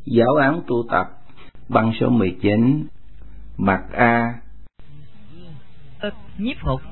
Giáo án tu tập băng số 19. Mặt A. Nhiếp phục.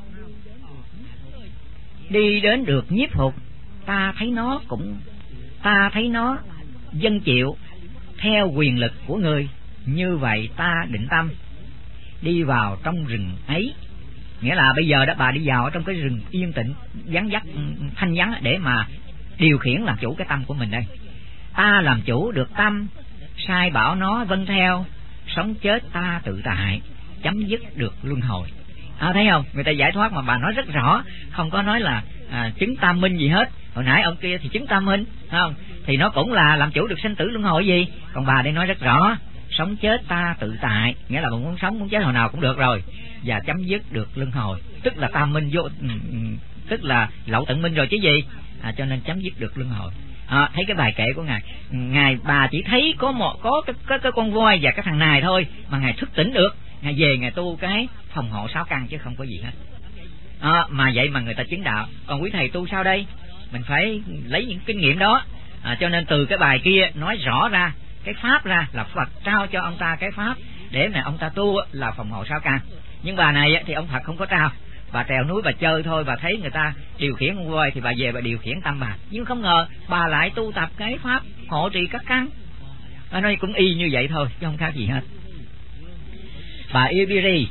Đi đến được nhiếp phục, ta thấy nó dân chịu theo quyền lực của người. Như vậy ta định tâm đi vào trong rừng ấy. Nghĩa là bây giờ đó bà đi vào trong cái rừng yên tĩnh, vắng vắt, thanh vắng để mà điều khiển làm chủ cái tâm của mình đây. Ta làm chủ được tâm, sai bảo nó vâng theo, sống chết ta tự tại, chấm dứt được luân hồi. Thấy không? Người ta giải thoát mà bà nói rất rõ, không có nói là chứng tam minh gì hết. Hồi nãy ông kia thì chứng tam minh, không? Thì nó cũng là làm chủ được sinh tử luân hồi gì. Còn bà đây nói rất rõ, sống chết ta tự tại, nghĩa là muốn sống muốn chết hồi nào cũng được rồi, và chấm dứt được luân hồi, tức là tam minh vô, tức là lậu tận minh rồi chứ gì. Cho nên chấm dứt được luân hồi. Thấy cái bài kệ của ngài bà chỉ thấy có cái con voi và cái thằng này thôi mà ngài thức tỉnh được. Ngài về ngài tu cái phòng hộ 6 căn chứ không có gì hết. Mà vậy mà người ta chứng đạo. Còn quý thầy tu sao đây? Mình phải lấy những kinh nghiệm đó. Cho nên từ cái bài kia nói rõ ra cái pháp ra là Phật trao cho ông ta cái pháp để mà ông ta tu là phòng hộ 6 căn. Nhưng bà này thì ông Phật không có trao. Bà trèo núi bà chơi thôi, bà thấy người ta điều khiển con voi thì bà về bà điều khiển tâm bà. Nhưng không ngờ bà lại tu tập cái pháp hộ trì các căn. Nói cũng y như vậy thôi chứ không khác gì hết. Bà Ibiri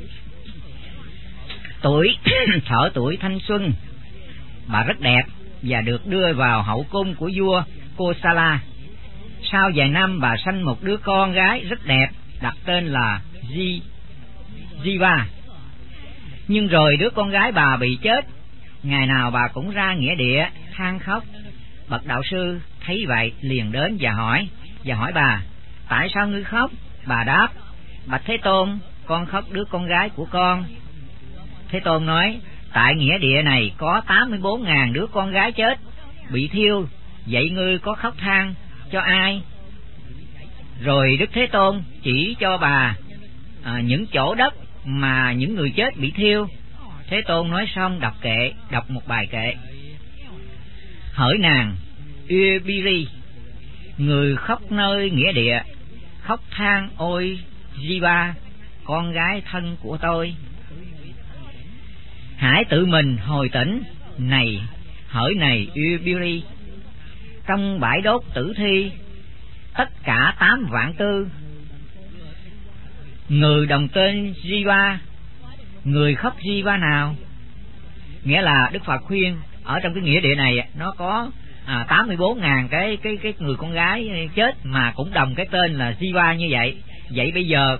thở tuổi thanh xuân, bà rất đẹp và được đưa vào hậu cung của vua Kosala. Sau vài năm bà sanh một đứa con gái rất đẹp, đặt tên là Jiva. Nhưng rồi đứa con gái bà bị chết, ngày nào bà cũng ra nghĩa địa than khóc. Bậc đạo sư thấy vậy liền đến và hỏi bà: tại sao ngươi khóc? Bà đáp: bạch Thế Tôn, con khóc đứa con gái của con. Thế Tôn nói: tại nghĩa địa này có 84.000 đứa con gái chết bị thiêu, vậy ngươi có khóc than cho ai? Rồi Đức Thế Tôn chỉ cho bà những chỗ đất mà những người chết bị thiêu. Thế Tôn nói xong đọc một bài kệ: hỡi nàng Ubiri, người khóc nơi nghĩa địa, khóc than ôi Jiva, con gái thân của tôi. Hãy tự mình hồi tỉnh này, hỡi này Ubiri, trong bãi đốt tử thi tất cả 8 vạn tư người đồng tên Jiva, người khóc Jiva nào? Nghĩa là Đức Phật khuyên ở trong cái nghĩa địa này nó có 84.000 cái người con gái chết mà cũng đồng cái tên là Jiva như vậy. Vậy bây giờ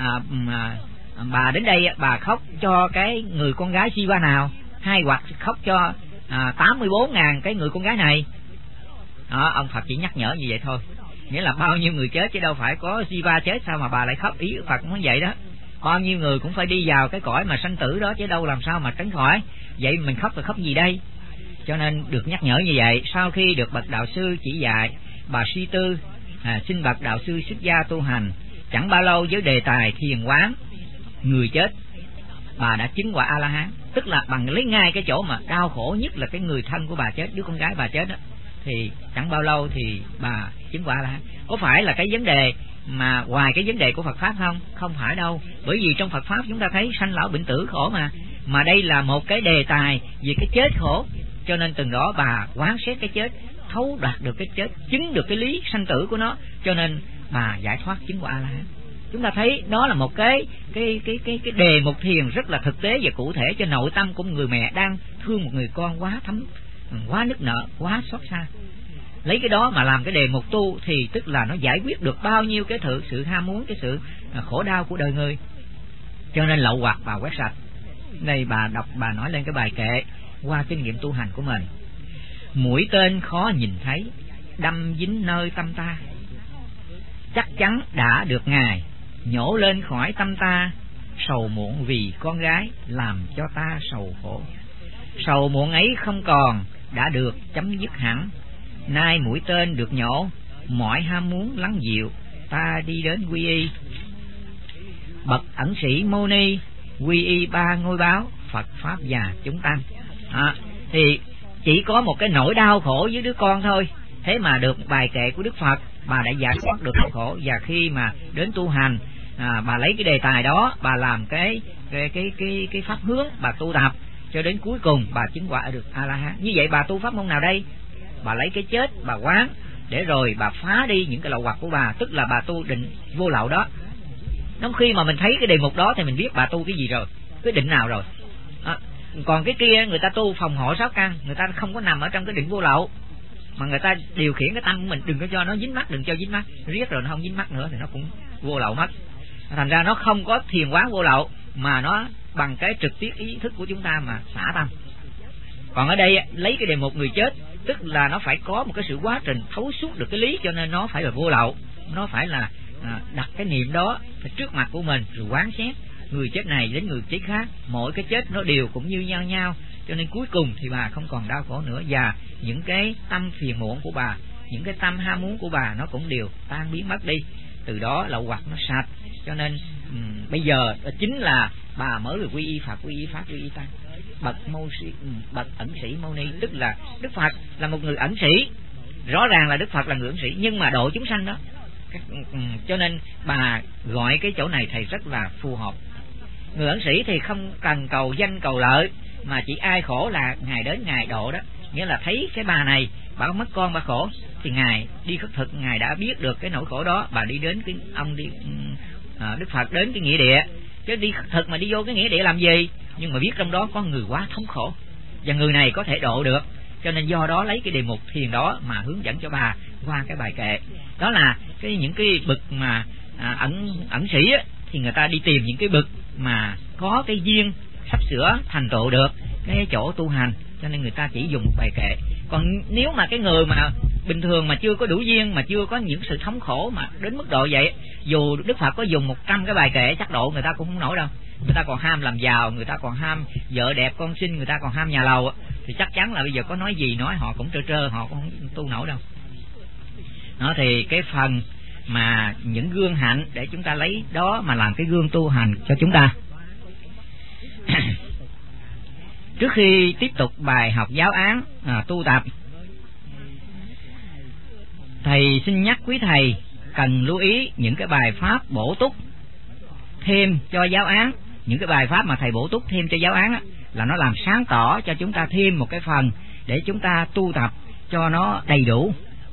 bà đến đây bà khóc cho cái người con gái Jiva nào, hay hoặc khóc cho 84.000 cái người con gái này? Ông Phật chỉ nhắc nhở như vậy thôi. Nghĩa là bao nhiêu người chết chứ đâu phải có Jiva chết sao mà bà lại khóc. Ý Phật muốn vậy đó, bao nhiêu người cũng phải đi vào cái cõi mà sanh tử đó chứ đâu làm sao mà tránh khỏi. Vậy mình khóc là khóc gì đây? Cho nên được nhắc nhở như vậy. Sau khi được bậc đạo sư chỉ dạy, bà suy tư xin bậc đạo sư xuất gia tu hành. Chẳng bao lâu với đề tài thiền quán người chết, bà đã chứng quả A-la-hán. Tức là bằng lấy ngay cái chỗ mà đau khổ nhất là cái người thân của bà chết, đứa con gái bà chết đó, thì chẳng bao lâu thì bà chứng quả A-la-hán. Có phải là cái vấn đề mà ngoài cái vấn đề của Phật Pháp không? Không phải đâu. Bởi vì trong Phật Pháp chúng ta thấy sanh lão bệnh tử khổ mà đây là một cái đề tài về cái chết khổ. Cho nên từng đó bà quán xét cái chết, thấu đạt được cái chết, chứng được cái lý sanh tử của nó, cho nên bà giải thoát chứng quả A-la-hán. Chúng ta thấy đó là một cái đề mục thiền rất là thực tế và cụ thể cho nội tâm của người mẹ đang thương một người con quá quá nức nở, quá xót xa. Lấy cái đó mà làm cái đề mục tu thì tức là nó giải quyết được bao nhiêu cái sự ham muốn, cái sự khổ đau của đời người. Cho nên lậu hoặc bà quét sạch. Đây bà nói lên cái bài kệ qua kinh nghiệm tu hành của mình. Mũi tên khó nhìn thấy, đâm dính nơi tâm ta, chắc chắn đã được Ngài nhổ lên khỏi tâm ta. Sầu muộn vì con gái làm cho ta sầu khổ, sầu muộn ấy không còn, đã được chấm dứt hẳn. Nay mũi tên được nhổ, mọi ham muốn lắng dịu, ta đi đến quy y. Bậc ẩn sĩ Mâu Ni quy y 3 ngôi báo Phật Pháp và chúng tăng. Thì chỉ có một cái nỗi đau khổ với đứa con thôi, thế mà được bài kệ của Đức Phật bà đã giải thoát được khổ khổ. Và khi mà đến tu hành, bà lấy cái đề tài đó, bà làm cái pháp hướng, bà tu tập cho đến cuối cùng bà chứng quả được A La Hán. Như vậy bà tu pháp môn nào đây? Bà lấy cái chết bà quán, để rồi bà phá đi những cái lậu hoặc của bà, tức là bà tu định vô lậu đó. Trong khi mà mình thấy cái đề mục đó thì mình biết bà tu cái gì rồi, cái định nào rồi. Còn cái kia người ta tu phòng hộ 6 căn, người ta không có nằm ở trong cái định vô lậu, mà người ta điều khiển cái tâm của mình đừng có cho nó dính mắc, đừng cho dính mắc, riết rồi nó không dính mắc nữa thì nó cũng vô lậu mất. Thành ra nó không có thiền quán vô lậu, mà nó bằng cái trực tiếp ý thức của chúng ta mà xả tâm. Còn ở đây lấy cái đề mục người chết, tức là nó phải có một cái sự quá trình thấu suốt được cái lý, cho nên nó phải là vô lậu. Nó phải là đặt cái niệm đó phải trước mặt của mình rồi quán xét người chết này đến người chết khác, mỗi cái chết nó đều cũng như nhau, cho nên cuối cùng thì bà không còn đau khổ nữa, và những cái tâm phiền muộn của bà, những cái tâm ham muốn của bà nó cũng đều tan biến mất đi. Từ đó lậu hoặc nó sạch. Cho nên bây giờ chính là bà mới được quy y Phật, quy y Pháp, quy y Tăng. Bậc ẩn sĩ Mâu Ni, tức là Đức Phật là một người ẩn sĩ, rõ ràng là Đức Phật là người ẩn sĩ, nhưng mà độ chúng sanh đó. Cho nên bà gọi cái chỗ này thầy rất là phù hợp. Người ẩn sĩ thì không cần cầu danh cầu lợi, mà chỉ ai khổ là Ngài đến Ngài độ đó. Nghĩa là thấy cái bà này bà mất con bà khổ, thì Ngài đi khất thực, Ngài đã biết được cái nỗi khổ đó, bà đi đến cái Đức Phật đến cái nghĩa địa, chứ đi khất thực mà đi vô cái nghĩa địa làm gì? Nhưng mà biết trong đó có người quá thống khổ, và người này có thể độ được, cho nên do đó lấy cái đề mục thiền đó mà hướng dẫn cho bà qua cái bài kệ. Đó là những cái bậc mà ẩn sĩ á, thì người ta đi tìm những cái bậc mà có cái duyên sắp sửa thành tựu được cái chỗ tu hành, cho nên người ta chỉ dùng một bài kệ. Còn nếu mà cái người mà bình thường mà chưa có đủ duyên, mà chưa có những sự thống khổ mà đến mức độ vậy, dù Đức Phật có dùng 100 cái bài kệ chắc độ người ta cũng không nổi đâu. Người ta còn ham làm giàu, người ta còn ham vợ đẹp con xinh, người ta còn ham nhà lầu, thì chắc chắn là bây giờ có nói gì nói họ cũng trơ, họ cũng không tu nổi đâu. Đó thì cái phần mà những gương hạnh để chúng ta lấy đó mà làm cái gương tu hành cho chúng ta. Trước khi tiếp tục bài học giáo án tu tập, thầy xin nhắc quý thầy cần lưu ý những cái bài pháp bổ túc thêm cho giáo án. Những cái bài pháp mà thầy bổ túc thêm cho giáo án á, là nó làm sáng tỏ cho chúng ta thêm một cái phần để chúng ta tu tập cho nó đầy đủ,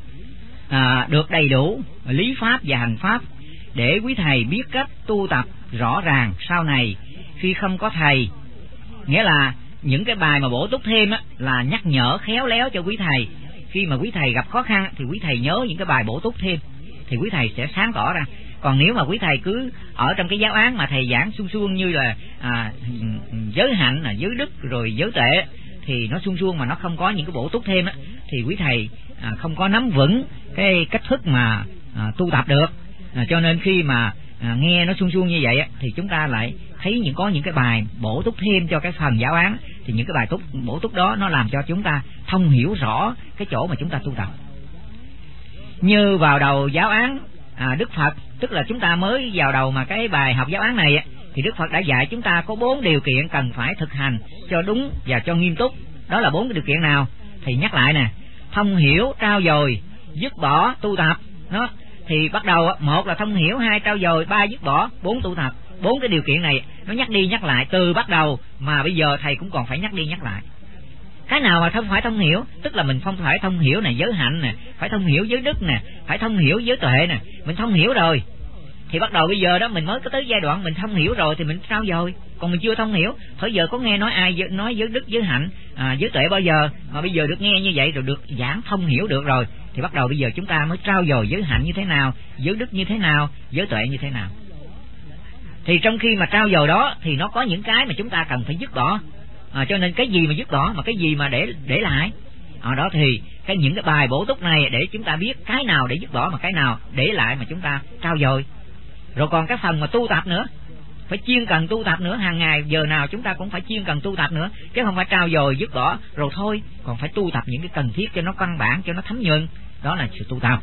được đầy đủ lý pháp và hành pháp, để quý thầy biết cách tu tập rõ ràng sau này khi không có thầy. Nghĩa là những cái bài mà bổ túc thêm á, là nhắc nhở khéo léo cho quý thầy. Khi mà quý thầy gặp khó khăn thì quý thầy nhớ những cái bài bổ túc thêm, thì quý thầy sẽ sáng tỏ ra. Còn nếu mà quý thầy cứ ở trong cái giáo án mà thầy giảng suông suông như là giới hạnh, giới đức rồi giới tuệ, thì nó suông suông mà nó không có những cái bổ túc thêm á, thì quý thầy không có nắm vững cái cách thức mà tu tập được. Cho nên khi mà nghe nó suông suông như vậy á, thì chúng ta lại thấy có những cái bài bổ túc thêm cho cái phần giáo án, thì những cái bài bổ túc đó nó làm cho chúng ta thông hiểu rõ cái chỗ mà chúng ta tu tập. Như vào đầu giáo án Đức Phật, tức là chúng ta mới vào đầu mà cái bài học giáo án này, thì Đức Phật đã dạy chúng ta có 4 điều kiện cần phải thực hành cho đúng và cho nghiêm túc. Đó là 4 cái điều kiện nào? Thì nhắc lại nè: thông hiểu, trau dồi, dứt bỏ, tu tập. Đó thì bắt đầu 1 là thông hiểu, 2 trau dồi, 3 dứt bỏ, 4 tu tập. 4 cái điều kiện này nó nhắc đi nhắc lại từ bắt đầu, mà bây giờ thầy cũng còn phải nhắc đi nhắc lại. Cái nào mà không phải thông hiểu, tức là mình không phải thông hiểu nè giới hạnh nè, phải thông hiểu giới đức nè, phải thông hiểu giới tuệ nè. Mình thông hiểu rồi thì bắt đầu bây giờ đó mình mới có tới giai đoạn mình thông hiểu rồi thì mình trau dồi. Còn mình chưa thông hiểu, thời giờ có nghe nói ai nói giới đức giới hạnh giới tuệ bao giờ, mà bây giờ được nghe như vậy rồi được giảng thông hiểu được rồi, thì bắt đầu bây giờ chúng ta mới trau dồi giới hạnh như thế nào, giới đức như thế nào, giới tuệ như thế nào. Thì trong khi mà trau dồi đó thì nó có những cái mà chúng ta cần phải dứt bỏ. Cho nên cái gì mà dứt bỏ, mà cái gì mà để lại. Đó thì những cái bài bổ túc này để chúng ta biết cái nào để dứt bỏ mà cái nào để lại mà chúng ta trau dồi. Rồi còn cái phần mà tu tập nữa, phải chuyên cần tu tập nữa, hàng ngày giờ nào chúng ta cũng phải chuyên cần tu tập nữa, chứ không phải trau dồi dứt bỏ rồi thôi, còn phải tu tập những cái cần thiết cho nó căn bản, cho nó thấm nhuần. Đó là sự tu tập.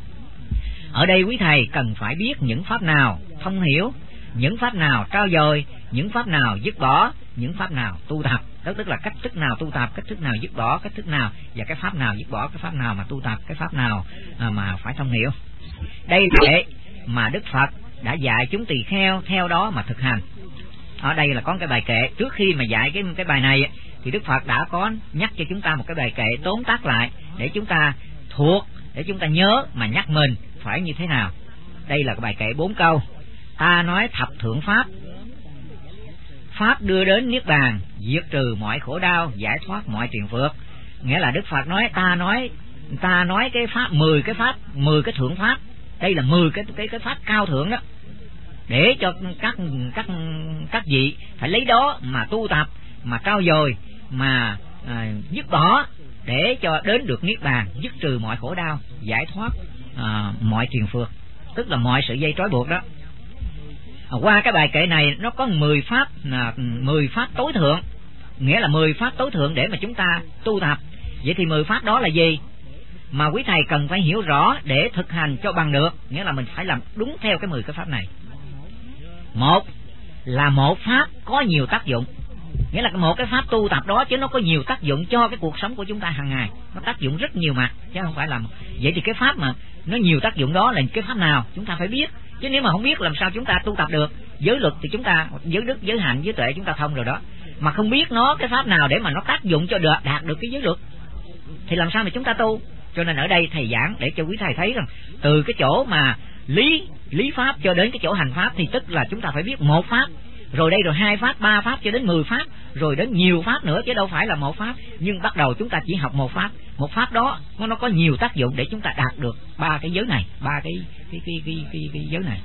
Ở đây quý thầy cần phải biết những pháp nào thông hiểu, những pháp nào trau dồi, những pháp nào dứt bỏ, những pháp nào tu tập. Đó tức là cách thức nào tu tập, cách thức nào dứt bỏ, cách thức nào, và cái pháp nào dứt bỏ, cái pháp nào mà tu tập, cái pháp nào mà phải thông hiểu. Đây là kệ mà Đức Phật đã dạy chúng tỳ kheo theo đó mà thực hành. Ở đây là có cái bài kệ. Trước khi mà dạy cái bài này thì Đức Phật đã có nhắc cho chúng ta một cái bài kệ tóm tắt lại để chúng ta thuộc, để chúng ta nhớ mà nhắc mình phải như thế nào. Đây là cái bài kệ 4 câu. Ta nói thập thượng pháp, pháp đưa đến niết bàn, diệt trừ mọi khổ đau, giải thoát mọi triền phược. Nghĩa là Đức Phật nói ta nói cái pháp 10 cái thượng pháp. Đây là 10 cái pháp cao thượng đó, để cho các vị phải lấy đó mà tu tập, mà trau dồi, mà dứt bỏ, để cho đến được niết bàn, dứt trừ mọi khổ đau, giải thoát mọi triền phược, tức là mọi sự dây trói buộc đó. Qua cái bài kệ này nó có 10 pháp, 10 pháp tối thượng, nghĩa là 10 pháp tối thượng để mà chúng ta tu tập. Vậy thì 10 pháp đó là gì mà quý thầy cần phải hiểu rõ để thực hành cho bằng được? Nghĩa là mình phải làm đúng theo cái 10 cái pháp này. Một là một pháp có nhiều tác dụng, nghĩa là một cái pháp tu tập đó chứ nó có nhiều tác dụng cho cái cuộc sống của chúng ta hàng ngày, nó tác dụng rất nhiều mặt chứ không phải là. Vậy thì cái pháp mà nó nhiều tác dụng đó là cái pháp nào chúng ta phải biết, chứ nếu mà không biết làm sao chúng ta tu tập được. Giới luật thì chúng ta, giới đức, giới hạnh, giới tuệ chúng ta thông rồi đó, mà không biết nó cái pháp nào để mà nó tác dụng cho đạt được cái giới luật thì làm sao mà chúng ta tu. Cho nên ở đây thầy giảng để cho quý thầy thấy rằng từ cái chỗ mà lý pháp cho đến cái chỗ hành pháp thì tức là chúng ta phải biết một pháp, rồi đây rồi 2 pháp, 3 pháp cho đến 10 pháp, rồi đến nhiều pháp nữa chứ đâu phải là một pháp. Nhưng bắt đầu chúng ta chỉ học một pháp đó nó có nhiều tác dụng để chúng ta đạt được 3 cái giới này, 3 cái giới này.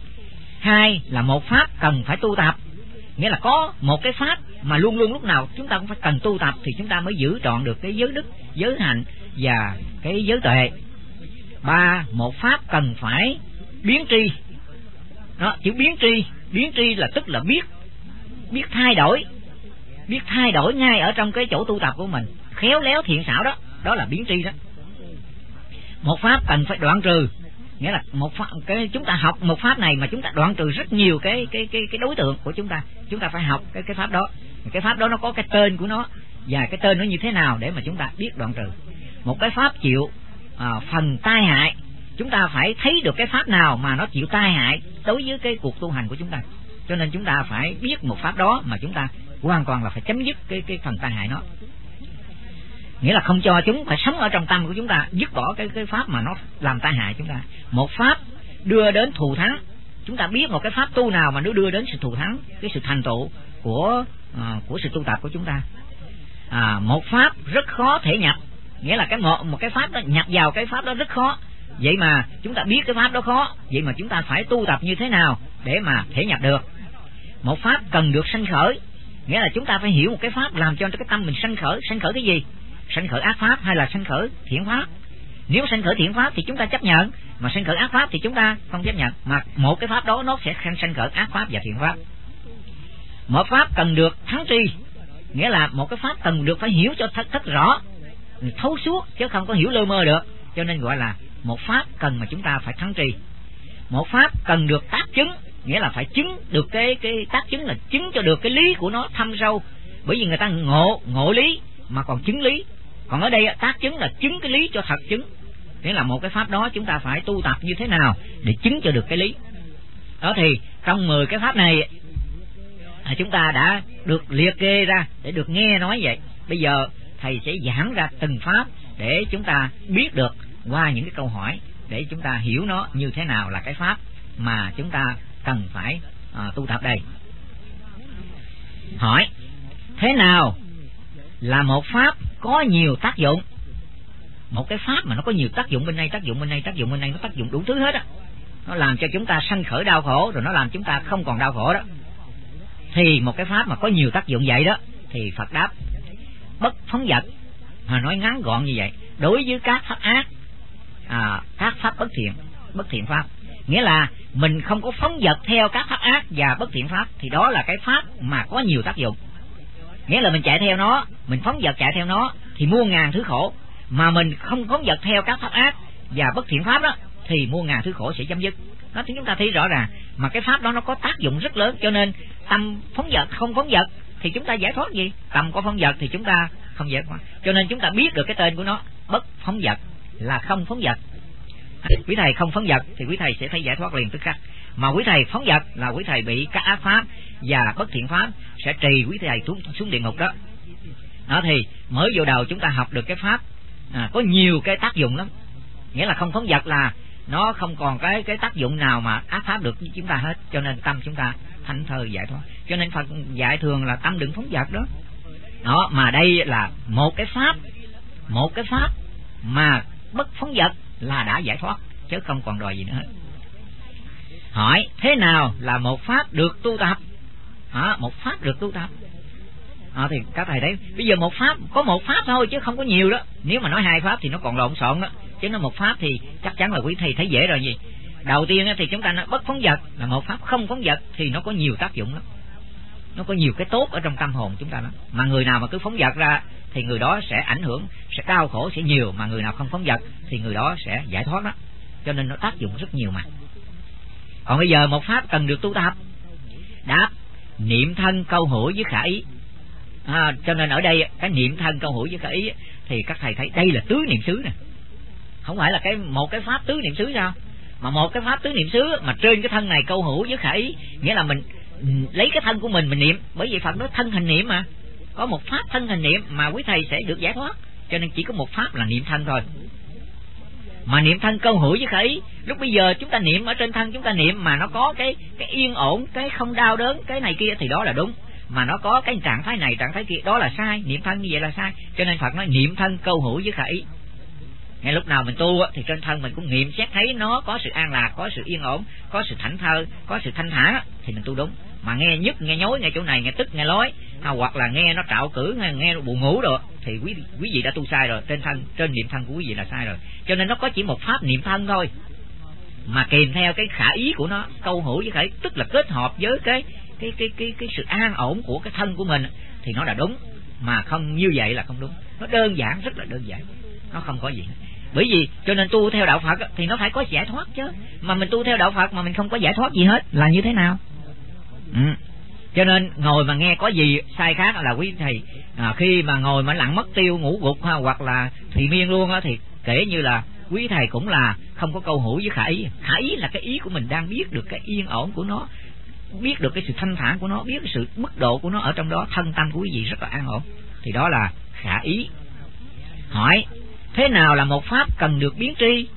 2 là một pháp cần phải tu tập, nghĩa là có một cái pháp mà luôn luôn lúc nào chúng ta cũng phải cần tu tập thì chúng ta mới giữ trọn được cái giới đức, giới hạnh và cái giới tuệ. 3, một pháp cần phải biến tri. Đó, chữ biến tri là tức là biết thay đổi ngay ở trong cái chỗ tu tập của mình, khéo léo thiện xảo đó, đó là biến tri đó. Một pháp cần phải đoạn trừ, nghĩa là chúng ta học một pháp này mà chúng ta đoạn trừ rất nhiều cái đối tượng của chúng ta phải học cái pháp đó. Cái pháp đó nó có cái tên của nó và cái tên nó như thế nào để mà chúng ta biết đoạn trừ. Một cái pháp chịu phần tai hại, chúng ta phải thấy được cái pháp nào mà nó chịu tai hại đối với cái cuộc tu hành của chúng ta. Cho nên chúng ta phải biết một pháp đó mà chúng ta hoàn toàn là phải chấm dứt cái phần tai hại nó, nghĩa là không cho chúng phải sống ở trong tâm của chúng ta, dứt bỏ cái pháp mà nó làm tai hại chúng ta. Một pháp đưa đến thù thắng, chúng ta biết một cái pháp tu nào mà nó đưa đến sự thù thắng, cái sự thành tựu của sự tu tập của chúng ta. Một pháp rất khó thể nhập, nghĩa là một cái pháp đó nhập vào cái pháp đó rất khó. Vậy mà chúng ta biết cái pháp đó khó, vậy mà chúng ta phải tu tập như thế nào để mà thể nhập được. Một pháp cần được sanh khởi, nghĩa là chúng ta phải hiểu một cái pháp làm cho cái tâm mình sanh khởi cái gì? Sanh khởi ác pháp hay là sanh khởi thiện pháp? Nếu sanh khởi thiện pháp thì chúng ta chấp nhận, mà sanh khởi ác pháp thì chúng ta không chấp nhận, mà một cái pháp đó nó sẽ sanh khởi ác pháp và thiện pháp. Một pháp cần được thắng tri, nghĩa là một cái pháp cần được phải hiểu cho thật rõ, thấu suốt chứ không có hiểu lơ mơ được, cho nên gọi là một pháp cần mà chúng ta phải thắng tri. Một pháp cần được tác chứng, nghĩa là phải chứng được cái tác chứng là chứng cho được cái lý của nó thâm sâu, bởi vì người ta ngộ lý mà còn chứng lý. Còn ở đây tác chứng là chứng cái lý cho thật chứng, nghĩa là một cái pháp đó chúng ta phải tu tập như thế nào để chứng cho được cái lý đó. Thì trong 10 cái pháp này chúng ta đã được liệt kê ra để được nghe nói vậy. Bây giờ thầy sẽ giảng ra từng pháp để chúng ta biết được qua những cái câu hỏi, để chúng ta hiểu nó như thế nào là cái pháp mà chúng ta cần phải tu tập đây. Hỏi: thế nào là một pháp có nhiều tác dụng? Một cái pháp mà nó có nhiều tác dụng, bên này tác dụng bên này, tác dụng bên này, nó tác dụng đủ thứ hết á, nó làm cho chúng ta sanh khởi đau khổ, rồi nó làm chúng ta không còn đau khổ đó. Thì một cái pháp mà có nhiều tác dụng vậy đó, thì Phật đáp: bất phóng dật. Mà nói ngắn gọn như vậy, đối với các pháp ác, các pháp bất thiện pháp, nghĩa là mình không có phóng dật theo các pháp ác và bất thiện pháp, thì đó là cái pháp mà có nhiều tác dụng. Nghĩa là mình chạy theo nó, mình phóng dật chạy theo nó thì muôn ngàn thứ khổ, mà mình không phóng dật theo các pháp ác và bất thiện pháp đó thì muôn ngàn thứ khổ sẽ chấm dứt. Đó thì chúng ta thấy rõ ràng, mà cái pháp đó nó có tác dụng rất lớn, cho nên tâm phóng dật không phóng dật thì chúng ta giải thoát gì, tâm có phóng dật thì chúng ta không giải thoát. Cho nên chúng ta biết được cái tên của nó, bất phóng dật là không phóng dật. Quý thầy không phóng dật thì quý thầy sẽ thấy giải thoát liền tức khắc. Mà quý thầy phóng dật là quý thầy bị các ác pháp và bất thiện pháp sẽ trì quý thầy xuống địa ngục đó. Đó thì mới vô đầu chúng ta học được cái pháp có nhiều cái tác dụng lắm. Nghĩa là không phóng dật là nó không còn cái tác dụng nào mà ác pháp được với chúng ta hết. Cho nên tâm chúng ta thảnh thơi giải thoát. Cho nên Phật dạy thường là tâm đừng phóng dật đó. Đó, mà đây là một cái pháp mà bất phóng dật là đã giải thoát, chứ không còn đòi gì nữa hết. Hỏi thế nào là một pháp được tu tập? Một pháp được tu tập. Thì các thầy thấy bây giờ có một pháp thôi chứ không có nhiều đó. Nếu mà nói hai pháp thì nó còn lộn xộn đó, chứ nó một pháp thì chắc chắn là quý thầy thấy dễ rồi. Gì đầu tiên thì chúng ta nói bất phóng dật là một pháp không phóng dật thì nó có nhiều tác dụng lắm, nó có nhiều cái tốt ở trong tâm hồn chúng ta lắm. Mà người nào mà cứ phóng dật ra thì người đó sẽ ảnh hưởng, sẽ đau khổ sẽ nhiều. Mà người nào không phóng dật thì người đó sẽ giải thoát đó. Cho nên nó tác dụng rất nhiều mà. Còn bây giờ một pháp cần được tu tập. Đáp: niệm thân câu hữu với khả ý. Cho nên ở đây cái niệm thân câu hữu với khả ý thì các thầy thấy đây là tứ niệm xứ nè, không phải là một cái pháp tứ niệm xứ sao, mà một cái pháp tứ niệm xứ mà trên cái thân này câu hữu với khả ý, nghĩa là mình lấy cái thân của mình niệm. Bởi vì Phật nói thân hành niệm mà, có một pháp thân hành niệm mà quý thầy sẽ được giải thoát. Cho nên chỉ có một pháp là niệm thân thôi. Mà niệm thân câu hữu với khả ý, lúc bây giờ chúng ta niệm ở trên thân chúng ta niệm mà nó có cái yên ổn, cái không đau đớn, cái này kia thì đó là đúng. Mà nó có cái trạng thái này trạng thái kia đó là sai, niệm thân như vậy là sai. Cho nên Phật nói niệm thân câu hữu với khả ý. Ngay lúc nào mình tu thì trên thân mình cũng nghiệm xét thấy nó có sự an lạc, có sự yên ổn, có sự thảnh thơi, có sự thanh thản thì mình tu đúng. Mà nghe nhức, nghe nhối, nghe chỗ này, nghe tức, nghe lối, hoặc là nghe nó trạo cử, nghe nó buồn ngủ rồi thì quý vị đã tu sai rồi. Trên niệm thân của quý vị là sai rồi. Cho nên nó có chỉ một pháp niệm thân thôi, mà kèm theo cái khả ý của nó, câu hữu với khả ý, tức là kết hợp với cái sự an ổn của cái thân của mình thì nó là đúng. Mà không như vậy là không đúng. Nó đơn giản, rất là đơn giản, nó không có gì. Bởi vì cho nên tu theo đạo Phật thì nó phải có giải thoát chứ. Mà mình tu theo đạo Phật mà mình không có giải thoát gì hết là như thế nào? Cho nên ngồi mà nghe có gì sai khác là quý thầy khi mà ngồi mà lặng mất tiêu, ngủ gục hoặc là thùy miên luôn thì kể như là quý thầy cũng là không có câu hữu với khả ý. Khả ý là cái ý của mình đang biết được cái yên ổn của nó, biết được cái sự thanh thản của nó, biết cái sự mức độ của nó ở trong đó, thân tâm của quý vị rất là an ổn, thì đó là khả ý. Hỏi thế nào là một pháp cần được biến tri?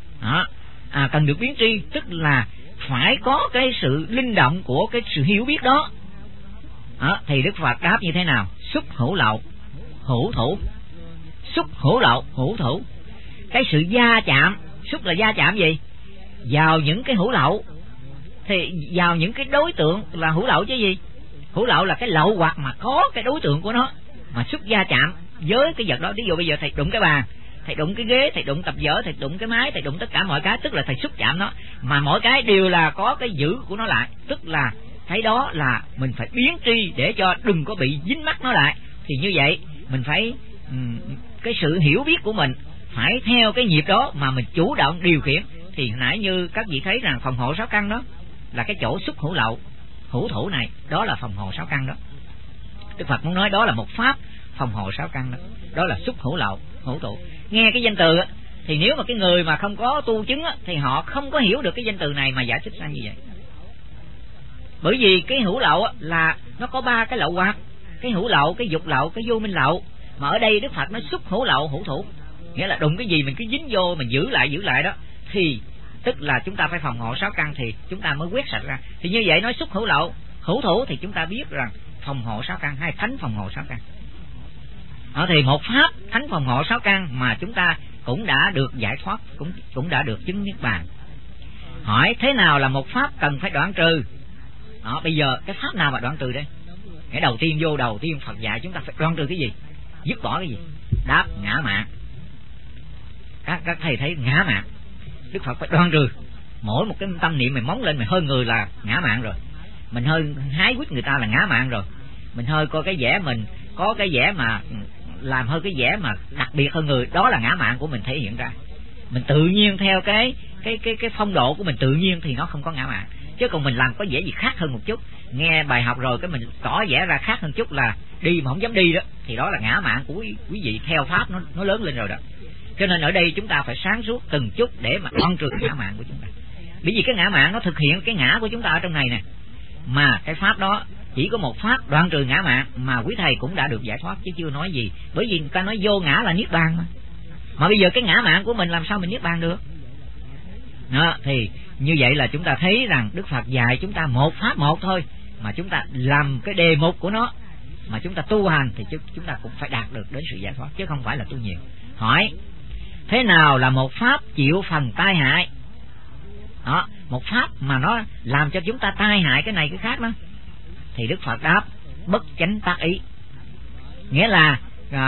Cần được biến tri tức là phải có cái sự linh động của cái sự hiểu biết đó. Thì Đức Phật đáp như thế nào? Xúc hữu lậu hữu thủ. Xúc hữu lậu hữu thủ. Cái sự gia chạm, xúc là gia chạm gì? Vào những cái hữu lậu, thì vào những cái đối tượng là hữu lậu chứ gì? Hữu lậu là cái lậu hoặc mà có cái đối tượng của nó, mà xúc gia chạm với cái vật đó. Ví dụ bây giờ thầy đụng cái bàn, thầy đụng cái ghế, thầy đụng tập vở, thầy đụng cái máy, thầy đụng tất cả mọi cái, tức là thầy xúc chạm nó. Mà mỗi cái đều là có cái giữ của nó lại, tức là cái đó là mình phải biến tri để cho đừng có bị dính mắc nó lại. Thì như vậy mình phải cái sự hiểu biết của mình phải theo cái nhịp đó mà mình chủ động điều khiển. Thì nãy như các vị thấy rằng phòng hộ sáu căn đó là cái chỗ xúc hữu lậu hữu thủ này, đó là phòng hộ sáu căn đó. Đức Phật muốn nói đó là một pháp phòng hộ sáu căn đó, đó là xúc hữu lậu hữu thủ. Nghe cái danh từ thì nếu mà cái người mà không có tu chứng thì họ không có hiểu được cái danh từ này mà giải thích ra như vậy. Bởi vì cái hữu lậu là nó có ba cái lậu hoặc: cái hữu lậu, cái dục lậu, cái vô minh lậu. Mà ở đây Đức Phật nói xúc hữu lậu hữu thủ, nghĩa là đụng cái gì mình cứ dính vô, mình giữ lại đó, thì tức là chúng ta phải phòng hộ sáu căn thì chúng ta mới quét sạch ra. Thì như vậy nói xúc hữu lậu hữu thủ thì chúng ta biết rằng phòng hộ sáu căn hay thánh phòng hộ sáu căn. Thì một pháp thánh phòng hộ sáu căn mà chúng ta cũng đã được giải thoát, cũng đã được chứng niết bàn. Hỏi thế nào là một pháp cần phải đoạn trừ? Bây giờ cái pháp nào mà đoạn trừ đây? Cái đầu tiên Phật dạy chúng ta phải đoạn trừ cái gì, dứt bỏ cái gì? Đáp: ngã mạn. Các thầy thấy ngã mạn, Đức Phật phải đoạn trừ. Mỗi một cái tâm niệm mày móng lên mày hơn người là ngã mạn rồi. Mình hơi hái quýt người ta là ngã mạn rồi. Mình hơi coi cái vẻ mình có cái vẻ mà làm hơi cái vẻ mà đặc biệt hơn người, đó là ngã mạn của mình thể hiện ra. Mình tự nhiên theo cái phong độ của mình tự nhiên thì nó không có ngã mạn. Chứ còn mình làm có vẻ gì khác hơn một chút, nghe bài học rồi cái mình tỏ vẻ ra khác hơn chút là đi mà không dám đi đó, thì đó là ngã mạn của quý vị theo pháp nó lớn lên rồi đó. Cho nên ở đây chúng ta phải sáng suốt từng chút để mà đoạn trừ ngã mạn của chúng ta. Bởi vì cái ngã mạn nó thực hiện cái ngã của chúng ta ở trong này nè. Mà cái pháp đó chỉ có một pháp đoạn trừ ngã mạn mà quý thầy cũng đã được giải thoát chứ chưa nói gì. Bởi vì người ta nói vô ngã là niết bàn mà bây giờ cái ngã mạn của mình làm sao mình niết bàn được? Đó, thì như vậy là chúng ta thấy rằng Đức Phật dạy chúng ta một pháp một thôi, mà chúng ta làm cái đề mục của nó mà chúng ta tu hành thì chúng ta cũng phải đạt được đến sự giải thoát, chứ không phải là tu nhiều. Hỏi thế nào là một pháp chịu phần tai hại? Đó, một pháp mà nó làm cho chúng ta tai hại cái này cái khác đó, thì Đức Phật đáp bất chánh tác ý. Nghĩa là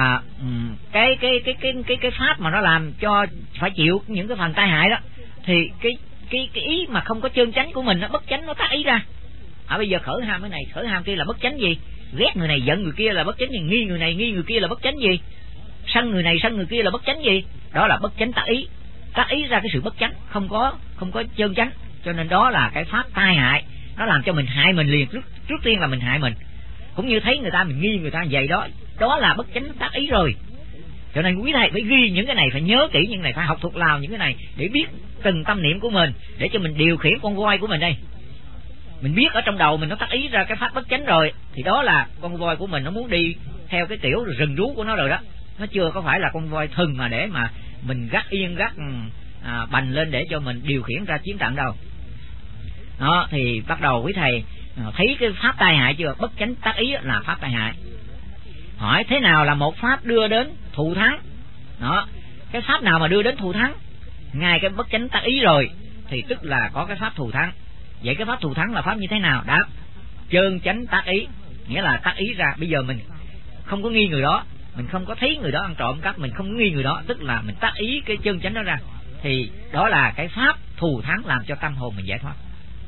cái pháp mà nó làm cho phải chịu những cái phần tai hại đó, thì cái ý mà không có chân chánh của mình nó bất chánh, nó tác ý ra. Bây giờ khởi ham cái này, khởi ham kia là bất chánh gì? Ghét người này giận người kia là bất chánh gì? Nghi người này nghi người kia là bất chánh gì? Sân người này sân người kia là bất chánh gì? Đó là bất chánh tác ý. Tác ý ra cái sự bất chánh, không có chân chánh. Cho nên đó là cái pháp tai hại, nó làm cho mình hại mình liền. Trước tiên là mình hại mình. Cũng như thấy người ta mình nghi người ta vậy đó, đó là bất chánh tác ý rồi. Cho nên quý thầy phải ghi những cái này, phải nhớ kỹ những này, phải học thuộc lòng những cái này để biết từng tâm niệm của mình, để cho mình điều khiển con voi của mình đây. Mình biết ở trong đầu mình nó tác ý ra cái pháp bất chánh rồi, thì đó là con voi của mình nó muốn đi theo cái kiểu rừng rú của nó rồi đó. Nó chưa có phải là con voi thừng mà để mà mình gắt yên gắt bành lên để cho mình điều khiển ra chiến trận đâu. Đó, thì bắt đầu quý thầy thấy cái pháp tai hại chưa? Bất chánh tác ý là pháp tai hại. Hỏi thế nào là một pháp đưa đến thù thắng? Đó, cái pháp nào mà đưa đến thù thắng? Ngay cái bất chánh tác ý rồi thì tức là có cái pháp thù thắng. Vậy cái pháp thù thắng là pháp như thế nào? Đáp chơn chánh tác ý. Nghĩa là tác ý ra, bây giờ mình không có nghi người đó, mình không có thấy người đó ăn trộm cắp, mình không có nghi người đó, tức là mình tác ý cái chân chánh đó ra, thì đó là cái pháp thù thắng làm cho tâm hồn mình giải thoát.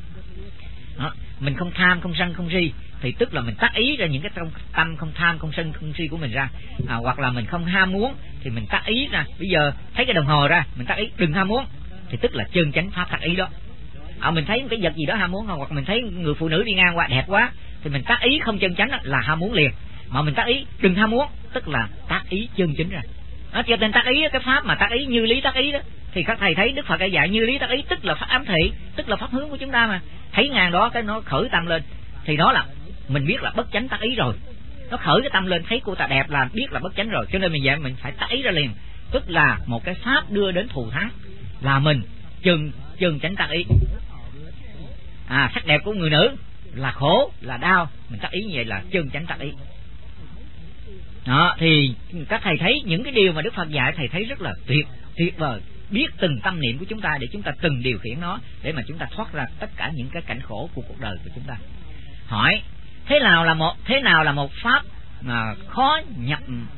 Đó, mình không tham, không sân, không si, thì tức là mình tác ý ra những cái trong tâm không tham, không sân, không si của mình ra. Hoặc là mình không ham muốn thì mình tác ý ra. Bây giờ thấy cái đồng hồ ra, mình tác ý đừng ham muốn, thì tức là chân chánh pháp tác ý đó. Mình thấy cái vật gì đó ham muốn không, hoặc mình thấy người phụ nữ đi ngang qua đẹp quá thì mình tác ý không chân chánh là ham muốn liền. Mà mình tác ý đừng ham muốn, tức là tác ý chân chính ra. Nó cho nên tác ý, cái pháp mà tác ý như lý tác ý đó, thì các thầy thấy Đức Phật đã dạy như lý tác ý, tức là pháp ám thị, tức là pháp hướng của chúng ta mà. Thấy ngang đó cái nó khởi tâm lên, thì đó là mình biết là bất chánh tác ý rồi. Nó khởi cái tâm lên, thấy cô ta đẹp là biết là bất chánh rồi. Cho nên mình dạy mình phải tác ý ra liền, tức là một cái pháp đưa đến thù thắng là mình chân chánh tác ý. Sắc đẹp của người nữ là khổ, là đau, mình tác ý như vậy là chân chánh tác ý. Đó, thì các thầy thấy những cái điều mà Đức Phật dạy, thầy thấy rất là tuyệt vời. Biết từng tâm niệm của chúng ta để chúng ta từng điều khiển nó, để mà chúng ta thoát ra tất cả những cái cảnh khổ của cuộc đời của chúng ta. Hỏi thế nào là một pháp mà khó nhập,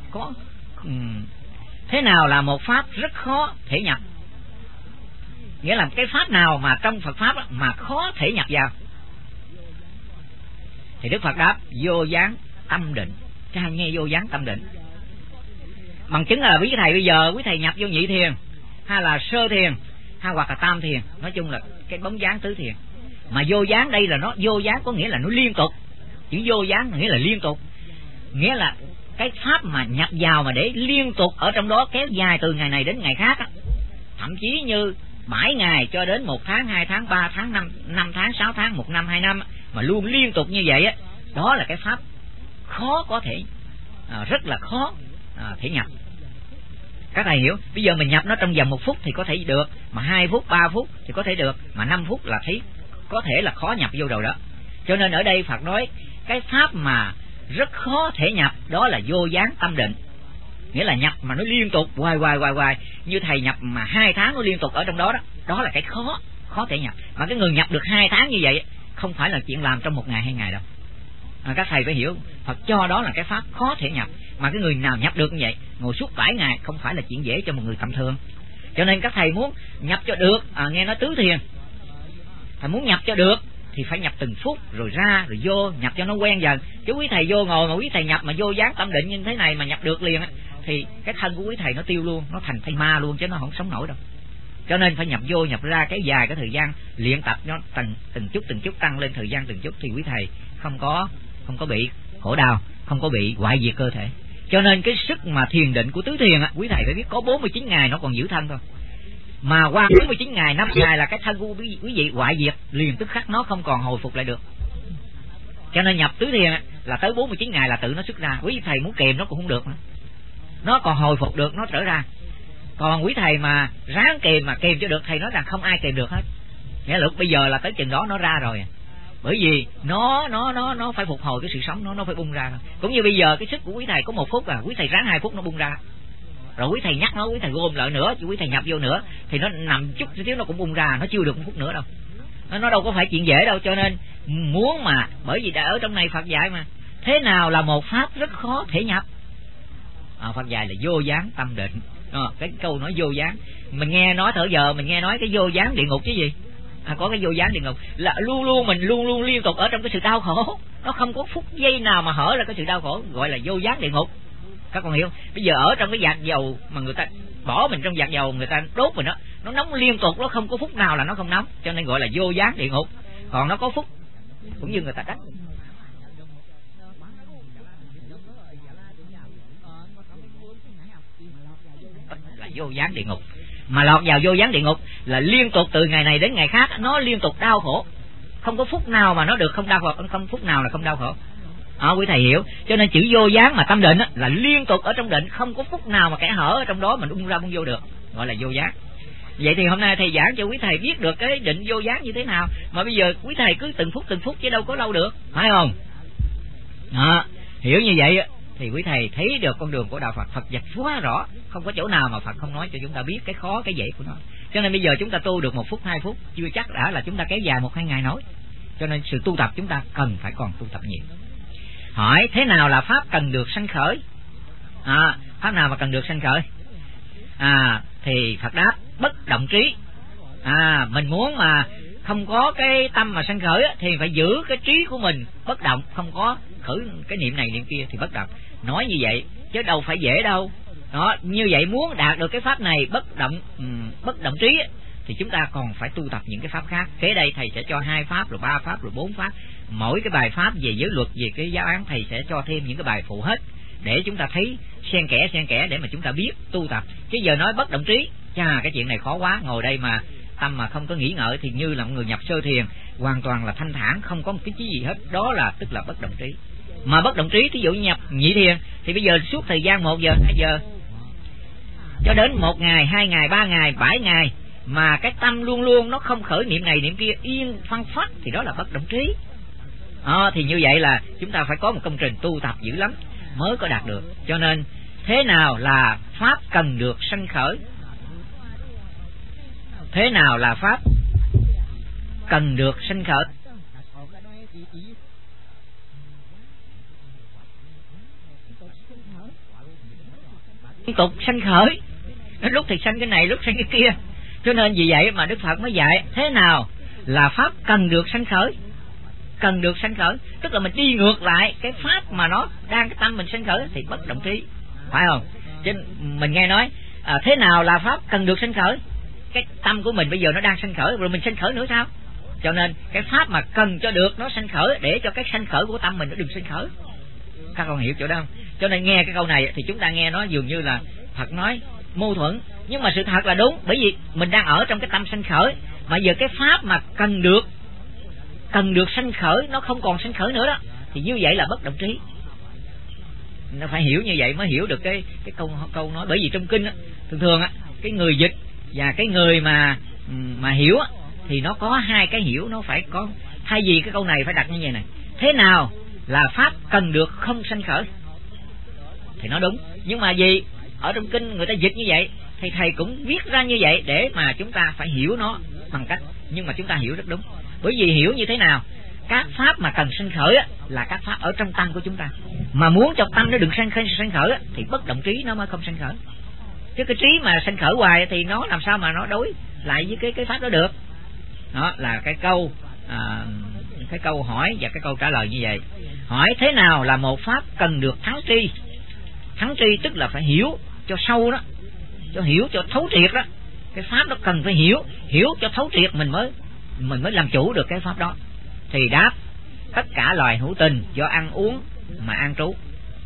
thế nào là một pháp rất khó thể nhập? Nghĩa là cái pháp nào mà trong Phật pháp mà khó thể nhập vào? Thì Đức Phật đáp vô gián tâm định. Các anh nghe vô gián tâm định. Bằng chứng là quý thầy bây giờ quý thầy nhập vô nhị thiền, hay là sơ thiền, hay hoặc là tam thiền, nói chung là cái bóng dáng tứ thiền. Mà vô gián đây là nó vô gián có nghĩa là nó liên tục. Chữ vô gián nghĩa là liên tục, nghĩa là cái pháp mà nhập vào mà để liên tục ở trong đó kéo dài từ ngày này đến ngày khác á, thậm chí như 7 ngày cho đến 1 tháng, 2 tháng, 3 tháng, 5 tháng, 6 tháng, 1 năm, 2 năm mà luôn liên tục như vậy á, đó là cái pháp khó có thể, rất là khó thể nhập. Các thầy hiểu, bây giờ mình nhập nó trong vòng 1 phút thì có thể được, mà 2 phút, 3 phút thì có thể được, mà 5 phút là thấy có thể là khó nhập vô rồi đó. Cho nên ở đây Phật nói cái pháp mà rất khó thể nhập đó là vô gián tâm định. Nghĩa là nhập mà nó liên tục hoài, như thầy nhập mà 2 tháng nó liên tục ở trong đó đó, đó là cái khó thể nhập. Mà cái người nhập được 2 tháng như vậy không phải là chuyện làm trong 1 ngày 2 ngày đâu. Các thầy phải hiểu, Phật cho đó là cái pháp khó thể nhập. Mà cái người nào nhập được như vậy, ngồi suốt 7 ngày không phải là chuyện dễ cho một người tầm thường. Cho nên các thầy muốn nhập cho được, nghe nói tứ thiền, thầy muốn nhập cho được thì phải nhập từng phút rồi ra rồi vô, nhập cho nó quen dần. Chứ quý thầy vô ngồi mà quý thầy nhập mà vô gián tâm định như thế này mà nhập được liền á, thì cái thân của quý thầy nó tiêu luôn, nó thành thây ma luôn, chứ nó không sống nổi đâu. Cho nên phải nhập vô nhập ra, cái dài cái thời gian luyện tập nó từng chút tăng lên thời gian từng chút, thì quý thầy không có bị khổ đau, không có bị hoại diệt cơ thể. Cho nên cái sức mà thiền định của tứ thiền á, quý thầy phải biết có 49 ngày nó còn giữ thân thôi. Mà qua 49 ngày, 5 ngày là cái thân của quý vị hoại diệt liền tức khắc, nó không còn hồi phục lại được. Cho nên nhập tứ thiền là tới 49 ngày là tự nó xuất ra. Quý thầy muốn kèm nó cũng không được nữa. Nó còn hồi phục được, nó trở ra. Còn quý thầy mà ráng kèm mà kèm cho được, thầy nói rằng không ai kèm được hết. Nghĩa là lúc bây giờ là tới chừng đó nó ra rồi. Bởi vì nó phải phục hồi cái sự sống, nó phải bung ra. Cũng như bây giờ cái sức của quý thầy có 1 phút quý thầy ráng 2 phút nó bung ra. Rồi quý thầy nhắc nó, quý thầy gom lại nữa, quý thầy nhập vô nữa thì nó nằm chút xíu nó cũng bung ra, nó chưa được 1 phút nữa đâu. Nó đâu có phải chuyện dễ đâu. Cho nên muốn mà, bởi vì đã ở trong này Phật dạy mà, thế nào là một pháp rất khó thể nhập. Phật dạy là vô gián tâm định. Cái câu nói vô gián, mình nghe nói thở giờ mình nghe nói cái vô gián địa ngục chứ gì. Có cái vô gián địa ngục là mình luôn luôn liên tục ở trong cái sự đau khổ, nó không có phút giây nào mà hở ra cái sự đau khổ, gọi là vô gián địa ngục. Các con hiểu? Bây giờ ở trong cái vạc dầu mà người ta bỏ mình trong vạc dầu, người ta đốt mình đó, nó nóng liên tục, nó không có phút nào là nó không nóng, cho nên gọi là vô gián địa ngục. Còn nó có phút, cũng như người ta đánh là vô gián địa ngục. Mà lọt vào vô gián địa ngục là liên tục từ ngày này đến ngày khác, nó liên tục đau khổ, không có phút nào mà nó được không đau khổ, không phút nào là không đau khổ. Quý thầy hiểu. Cho nên chữ vô gián mà tâm định là liên tục ở trong định, không có phút nào mà kẻ hở ở trong đó mình bung ra bung vô được, gọi là vô gián. Vậy thì hôm nay thầy giảng cho quý thầy biết được cái định vô gián như thế nào. Mà bây giờ quý thầy cứ từng phút chứ đâu có lâu được, phải không? Hiểu như vậy thì quý thầy thấy được con đường của đạo Phật. Phật dạy quá rõ, không có chỗ nào mà Phật không nói cho chúng ta biết cái khó cái dễ của nó. Cho nên bây giờ chúng ta tu được 1 phút 2 phút chưa chắc đã là chúng ta kéo dài 1-2 ngày nói. Cho nên sự tu tập chúng ta cần phải còn tu tập nhiều. Hỏi thế nào là pháp cần được sanh khởi? Pháp nào mà cần được sanh khởi? Thì Phật đáp bất động trí. Mình muốn mà không có cái tâm mà sanh khởi thì phải giữ cái trí của mình bất động, không có khởi cái niệm này niệm kia thì bất động. Nói như vậy chứ đâu phải dễ đâu. Như vậy muốn đạt được cái pháp này bất động trí thì chúng ta còn phải tu tập những cái pháp khác. Kế đây thầy sẽ cho 2 pháp rồi 3 pháp rồi 4 pháp. Mỗi cái bài pháp về giới luật, về cái giáo án thầy sẽ cho thêm những cái bài phụ hết để chúng ta thấy xen kẽ để mà chúng ta biết tu tập. Chứ giờ nói bất động trí, cái chuyện này khó quá. Ngồi đây mà tâm mà không có nghĩ ngợi thì như là một người nhập sơ thiền, hoàn toàn là thanh thản, không có một cái gì hết. Đó là tức là bất động trí. Mà bất động trí, thí dụ như nhập nhị thiền thì bây giờ suốt thời gian 1 giờ 2 giờ cho đến 1 ngày 2 ngày 3 ngày 7 ngày mà cái tâm luôn luôn nó không khởi niệm này niệm kia, yên phăng phất thì đó là bất động trí. Thì như vậy là chúng ta phải có một công trình tu tập dữ lắm mới có đạt được. Cho nên thế nào là pháp cần được sanh khởi? Thế nào là pháp cần được sanh khởi? Liên tục sanh khởi, lúc thì sanh cái này lúc sanh cái kia. Cho nên vì vậy mà Đức Phật mới dạy thế nào là pháp cần được sanh khởi. Cần được sanh khởi tức là mình đi ngược lại cái pháp mà nó đang cái tâm mình sanh khởi thì bất động trí, phải không? Chứ mình nghe nói thế nào là pháp cần được sanh khởi, cái tâm của mình bây giờ nó đang sanh khởi rồi mình sanh khởi nữa sao? Cho nên cái pháp mà cần cho được nó sanh khởi để cho cái sanh khởi của tâm mình nó đừng sanh khởi. Các con hiểu chỗ đó không? Cho nên nghe cái câu này thì chúng ta nghe nó dường như là Phật nói mâu thuẫn, nhưng mà sự thật là đúng. Bởi vì mình đang ở trong cái tâm sanh khởi, mà giờ cái pháp mà cần được sanh khởi nó không còn sanh khởi nữa đó thì như vậy là bất động trí. Nó phải hiểu như vậy mới hiểu được cái câu nói. Bởi vì trong kinh thường cái người dịch và cái người mà hiểu thì nó có 2 cái hiểu, nó phải có. Thay vì cái câu này phải đặt như vậy này: thế nào là pháp cần được không sanh khởi, thì nó đúng. Nhưng mà vì ở trong kinh người ta dịch như vậy thì thầy cũng viết ra như vậy để mà chúng ta phải hiểu nó bằng cách, nhưng mà chúng ta hiểu rất đúng. Bởi vì hiểu như thế nào? Các pháp mà cần sanh khởi là các pháp ở trong tâm của chúng ta. Mà muốn cho tâm nó đừng sanh khởi thì bất động trí nó mới không sanh khởi. Chứ cái trí mà sanh khởi hoài thì nó làm sao mà nó đối lại với cái pháp đó được. Đó là cái câu hỏi và cái câu trả lời như vậy. Hỏi thế nào là một pháp cần được thắng tri? Thắng tri tức là phải hiểu cho sâu đó, cho hiểu cho thấu triệt đó. Cái pháp đó cần phải hiểu cho thấu triệt mình mới làm chủ được cái pháp đó. Thì đáp tất cả loài hữu tình do ăn uống mà an trú.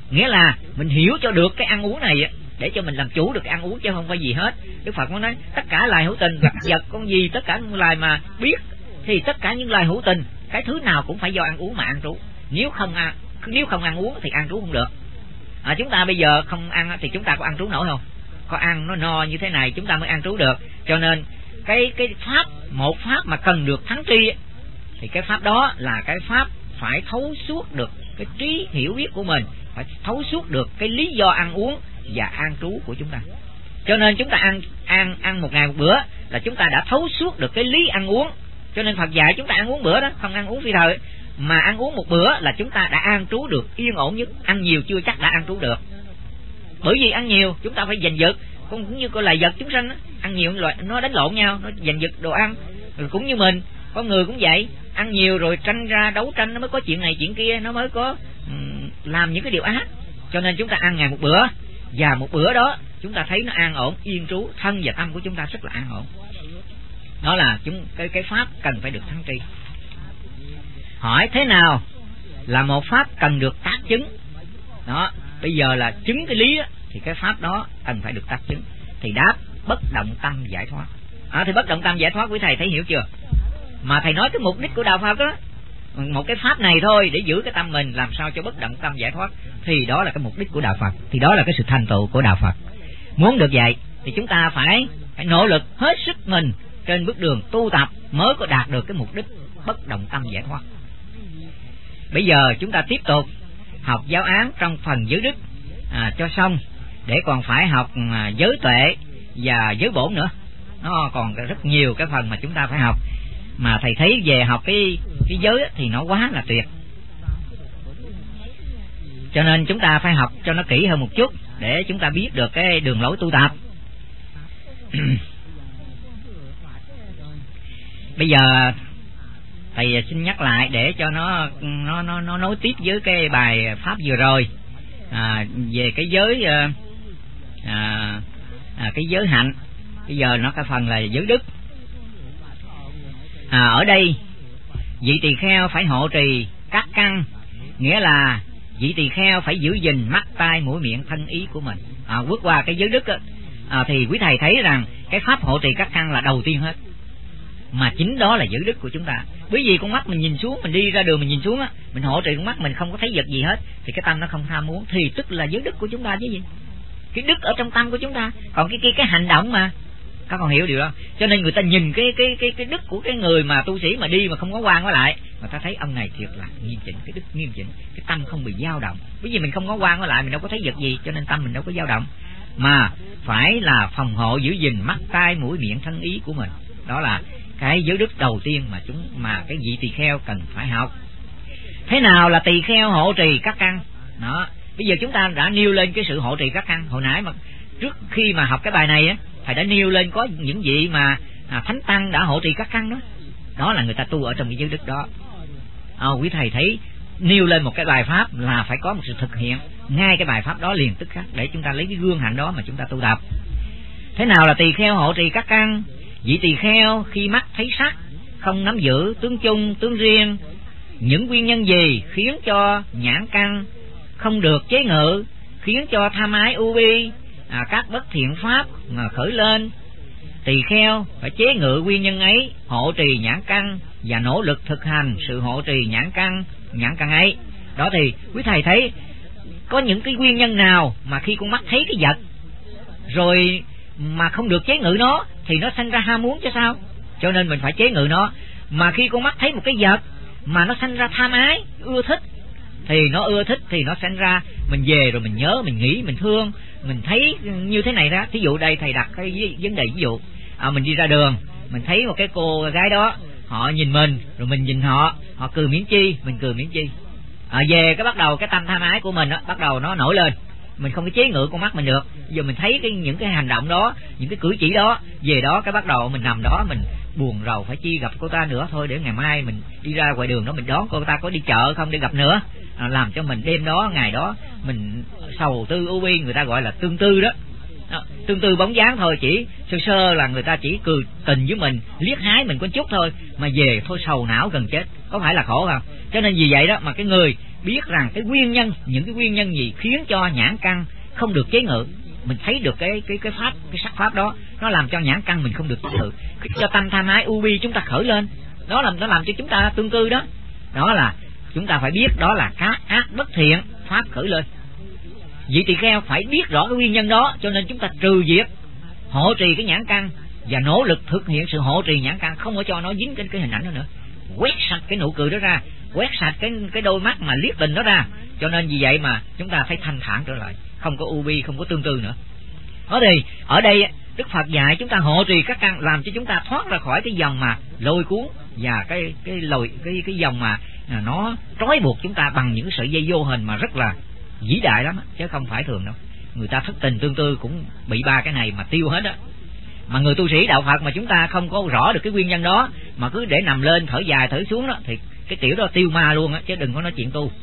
Nghĩa là mình hiểu cho được cái ăn uống này để cho mình làm chủ được cái ăn uống chứ không phải gì hết. Đức Phật muốn nói tất cả loài hữu tình, vật con gì, tất cả những loài mà biết thì tất cả những loài hữu tình, cái thứ nào cũng phải do ăn uống mà ăn trú. Nếu không ăn uống thì ăn trú không được. Chúng ta bây giờ không ăn thì chúng ta có ăn trú nổi không? Có ăn nó no như thế này chúng ta mới ăn trú được. Cho nên cái pháp, một pháp mà cần được thắng tri thì cái pháp đó là cái pháp phải thấu suốt được cái trí hiểu biết của mình, phải thấu suốt được cái lý do ăn uống và an trú của chúng ta. Cho nên chúng ta ăn một ngày một bữa là chúng ta đã thấu suốt được cái lý ăn uống. Cho nên Phật dạy chúng ta ăn uống bữa đó, không ăn uống phi thời. Mà ăn uống một bữa là chúng ta đã an trú được yên ổn nhất. Ăn nhiều chưa chắc đã an trú được. Bởi vì ăn nhiều chúng ta phải giành giật, cũng như con loài vật chúng sanh ăn nhiều nó đánh lộn nhau, nó giành giật đồ ăn. Rồi cũng như mình, con người cũng vậy, ăn nhiều rồi tranh ra đấu tranh, nó mới có chuyện này chuyện kia, nó mới có làm những cái điều ác. Cho nên chúng ta ăn ngày một bữa, và một bữa đó chúng ta thấy nó an ổn yên trú, thân và tâm của chúng ta rất là an ổn. Đó là cái pháp cần phải được thắng tri. Hỏi thế nào là một pháp cần được tác chứng? Đó, bây giờ là chứng cái lý thì cái pháp đó cần phải được tác chứng. Thì đáp bất động tâm giải thoát. Thì bất động tâm giải thoát quý thầy thấy hiểu chưa? Mà thầy nói cái mục đích của đạo Phật đó, một cái pháp này thôi để giữ cái tâm mình làm sao cho bất động tâm giải thoát, thì đó là cái mục đích của đạo Phật, thì đó là cái sự thành tựu của đạo Phật. Muốn được vậy thì chúng ta phải nỗ lực hết sức mình trên bước đường tu tập mới có đạt được cái mục đích bất động tâm giải thoát. Bây giờ chúng ta tiếp tục học giáo án trong phần giới đức cho xong, để còn phải học giới tuệ và giới bổn nữa. Nó còn rất nhiều cái phần mà chúng ta phải học, mà thầy thấy về học cái giới thì nó quá là tuyệt. Cho nên chúng ta phải học cho nó kỹ hơn một chút để chúng ta biết được cái đường lối tu tập. Bây giờ thầy xin nhắc lại để cho nó nối tiếp với cái bài pháp vừa rồi, về cái giới cái giới hạnh. Bây giờ nó cái phần là giới đức. Ở đây vị tỳ kheo phải hộ trì các căn, nghĩa là vị tỳ kheo phải giữ gìn mắt tai mũi miệng thân ý của mình. Bước qua cái giới đức thì quý thầy thấy rằng cái pháp hộ trì các căn là đầu tiên hết, mà chính đó là giới đức của chúng ta. Bởi vì con mắt mình nhìn xuống, mình đi ra đường mình nhìn xuống mình hộ trì con mắt mình không có thấy vật gì hết, thì cái tâm nó không tham muốn, thì tức là giới đức của chúng ta chứ gì. Cái đức ở trong tâm của chúng ta, còn cái hành động mà các con hiểu điều đó. Cho nên người ta nhìn cái đức của cái người mà tu sĩ mà đi mà không có quan quá lại, người ta thấy ông này thiệt là nghiêm chỉnh, cái đức nghiêm chỉnh, cái tâm không bị dao động. Bởi vì mình không có quan quá lại, mình đâu có thấy vật gì, cho nên tâm mình đâu có dao động. Mà phải là phòng hộ giữ gìn mắt tai mũi miệng thân ý của mình. Đó là cái giới đức đầu tiên mà cái vị tỳ kheo cần phải học. Thế nào là tỳ kheo hộ trì các căn? Đó, bây giờ chúng ta đã nêu lên cái sự hộ trì các căn. Hồi nãy mà trước khi mà học cái bài này thầy đã nêu lên có những vị mà thánh tăng đã hộ trì các căn đó. Đó là người ta tu ở trong cái giới đức đó. Quý thầy thấy nêu lên một cái bài pháp là phải có một sự thực hiện ngay cái bài pháp đó liền tức khắc, để chúng ta lấy cái gương hạnh đó mà chúng ta tu tập. Thế nào là tỳ kheo hộ trì các căn? Vị tỳ kheo khi mắt thấy sắc không nắm giữ tướng chung tướng riêng. Những nguyên nhân gì khiến cho nhãn căn không được chế ngự, khiến cho tham ái ưu bi các bất thiện pháp mà khởi lên? Tỳ kheo phải chế ngự nguyên nhân ấy, hộ trì nhãn căn và nỗ lực thực hành sự hộ trì nhãn căn ấy. Đó thì quý thầy thấy có những cái nguyên nhân nào mà khi con mắt thấy cái vật rồi mà không được chế ngự nó thì nó sanh ra ham muốn chứ sao. Cho nên mình phải chế ngự nó. Mà khi con mắt thấy một cái vật mà nó sanh ra tham ái, ưa thích, thì nó sanh ra mình về rồi mình nhớ, mình nghĩ, mình thương, mình thấy như thế này đó. Thí dụ đây thầy đặt cái vấn đề ví dụ, mình đi ra đường, mình thấy một cái cô gái đó, họ nhìn mình rồi mình nhìn họ cười miễn chi, mình cười miễn chi. Về cái bắt đầu cái tâm tham ái của mình bắt đầu nó nổi lên, mình không có chế ngự con mắt mình được. Giờ mình thấy những cái hành động đó, những cái cử chỉ đó, về đó cái bắt đầu mình nằm đó mình buồn rầu, phải chi gặp cô ta nữa, thôi để ngày mai mình đi ra ngoài đường đó mình đón cô ta có đi chợ không để gặp nữa, làm cho mình đêm đó ngày đó mình sầu tư ưu bi, người ta gọi là tương tư đó. Tương tư bóng dáng thôi, chỉ sơ là người ta chỉ cười tình với mình, liếc hái mình có chút thôi, mà về thôi sầu não gần chết, có phải là khổ không? Cho nên vì vậy đó mà cái người biết rằng cái nguyên nhân, những cái nguyên nhân gì khiến cho nhãn căn không được chế ngự. Mình thấy được cái pháp, cái sắc pháp đó nó làm cho nhãn căn mình không được chế ngự, cho tâm tham ái u bi chúng ta khởi lên, nó làm cho chúng ta tương cư đó. Đó là chúng ta phải biết đó là các ác bất thiện pháp khởi lên. Vị tỳ kheo phải biết rõ cái nguyên nhân đó, cho nên chúng ta trừ diệt, hộ trì cái nhãn căn và nỗ lực thực hiện sự hộ trì nhãn căn, không có cho nó dính cái hình ảnh đó nữa, quét sạch cái nụ cười đó ra, quét sạch cái đôi mắt mà liếc tình đó ra. Cho nên vì vậy mà chúng ta phải thanh thản trở lại, không có u bi, không có tương tư nữa. Đó thì ở đây Đức Phật dạy chúng ta hộ trì các căn, làm cho chúng ta thoát ra khỏi cái dòng mà lôi cuốn và cái dòng mà nó trói buộc chúng ta bằng những sợi dây vô hình mà rất là vĩ đại lắm, chứ không phải thường đâu. Người ta thất tình tương tư cũng bị ba cái này mà tiêu hết á. Mà người tu sĩ đạo Phật mà chúng ta không có rõ được cái nguyên nhân đó, mà cứ để nằm lên thở dài thở xuống đó, thì cái tiểu đó tiêu ma luôn á, chứ đừng có nói chuyện tu.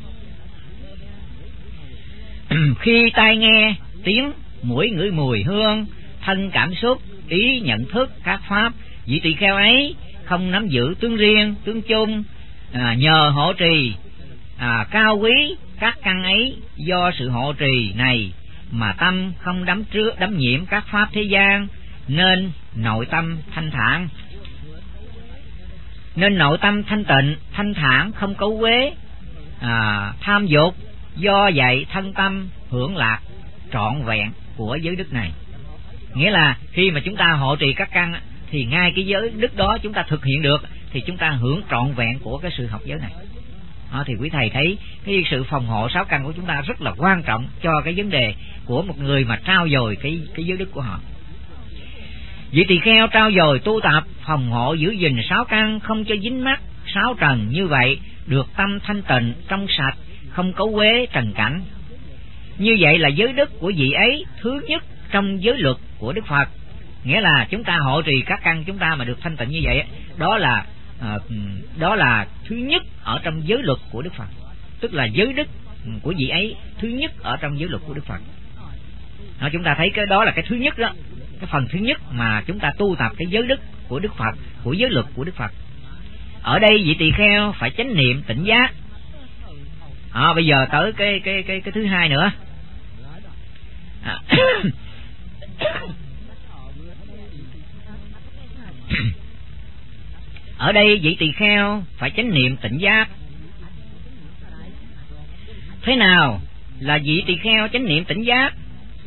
Khi tai nghe tiếng, mũi ngửi mùi hương, thân cảm xúc, ý nhận thức các pháp, vị tỳ kheo ấy không nắm giữ tướng riêng, tướng chung, nhờ hộ trì cao quý các căn ấy, do sự hộ trì này mà tâm không đắm nhiễm các pháp thế gian, nên nội tâm thanh thản, nên nội tâm thanh tịnh, thanh thản, không cấu uế, tham dục. Do vậy thân tâm hưởng lạc trọn vẹn của giới đức này. Nghĩa là khi mà chúng ta hộ trì các căn thì ngay cái giới đức đó chúng ta thực hiện được, thì chúng ta hưởng trọn vẹn của cái sự học giới này. Thì quý thầy thấy cái sự phòng hộ sáu căn của chúng ta rất là quan trọng cho cái vấn đề của một người mà trao dồi cái giới đức của họ. Vị tỳ kheo trao dồi tu tập phòng hộ giữ gìn sáu căn, không cho dính mắc sáu trần, như vậy được tâm thanh tịnh trong sạch, không cấu uế trần cảnh. Như vậy là giới đức của vị ấy thứ nhất trong giới luật của Đức Phật. Nghĩa là chúng ta hộ trì các căn chúng ta mà được thanh tịnh như vậy, đó là thứ nhất ở trong giới luật của Đức Phật. Tức là giới đức của vị ấy thứ nhất ở trong giới luật của Đức Phật. Chúng ta thấy cái đó là cái thứ nhất đó, cái phần thứ nhất mà chúng ta tu tập cái giới đức của Đức Phật, của giới luật của Đức Phật. Ở đây vị tỳ kheo phải chánh niệm tỉnh giác. Bây giờ tới cái thứ hai nữa. Ở đây vị tỳ kheo phải chánh niệm tỉnh giác. Thế nào là vị tỳ kheo chánh niệm tỉnh giác?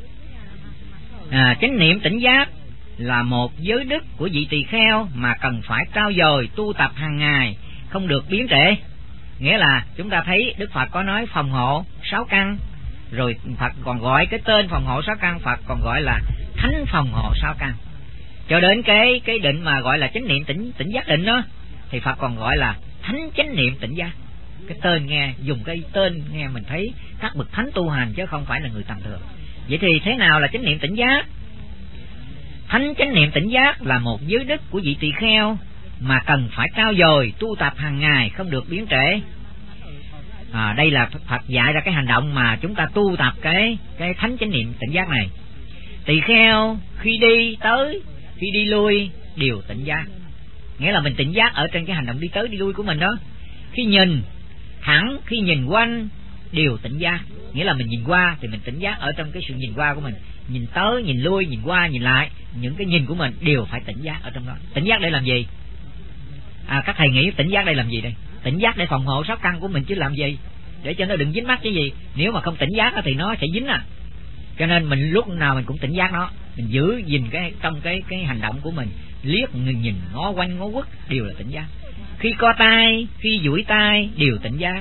Chánh niệm tỉnh giác là một giới đức của vị tỳ kheo mà cần phải trau dồi tu tập hàng ngày, không được biến trễ. Nghĩa là chúng ta thấy Đức Phật có nói phòng hộ sáu căn, rồi Phật còn gọi cái tên phòng hộ sáu căn, Phật còn gọi là thánh phòng hộ sáu căn. Cho đến cái định mà gọi là chánh niệm tỉnh giác định đó, thì Phật còn gọi là thánh chánh niệm tỉnh giác. Cái tên nghe, dùng cái tên nghe mình thấy các bậc thánh tu hành chứ không phải là người tầm thường. Vậy thì thế nào là chánh niệm tỉnh giác? Thánh chánh niệm tỉnh giác là một giới đức của vị tỳ kheo mà cần phải trau dồi tu tập hàng ngày, không được biến trễ. Đây là Phật dạy ra cái hành động mà chúng ta tu tập cái thánh chánh niệm tỉnh giác này. Tỳ kheo khi đi tới, khi đi lui đều tỉnh giác. Nghĩa là mình tỉnh giác ở trên cái hành động đi tới đi lui của mình đó. Khi nhìn thẳng, khi nhìn quanh đều tỉnh giác. Nghĩa là mình nhìn qua thì mình tỉnh giác ở trong cái sự nhìn qua của mình. Nhìn tới, nhìn lui, nhìn qua, nhìn lại, những cái nhìn của mình đều phải tỉnh giác ở trong đó. Tỉnh giác để làm gì? Các thầy nghĩ tỉnh giác đây làm gì đây? Tỉnh giác để phòng hộ sáu căn của mình chứ làm gì? Để cho nó đừng dính mắc cái gì. Nếu mà không tỉnh giác thì nó sẽ dính Cho nên mình lúc nào mình cũng tỉnh giác nó. Mình giữ gìn trong cái hành động của mình, liếc nhìn ngó quanh ngó quất đều là tỉnh giác. Khi co tay, khi duỗi tay đều tỉnh giác.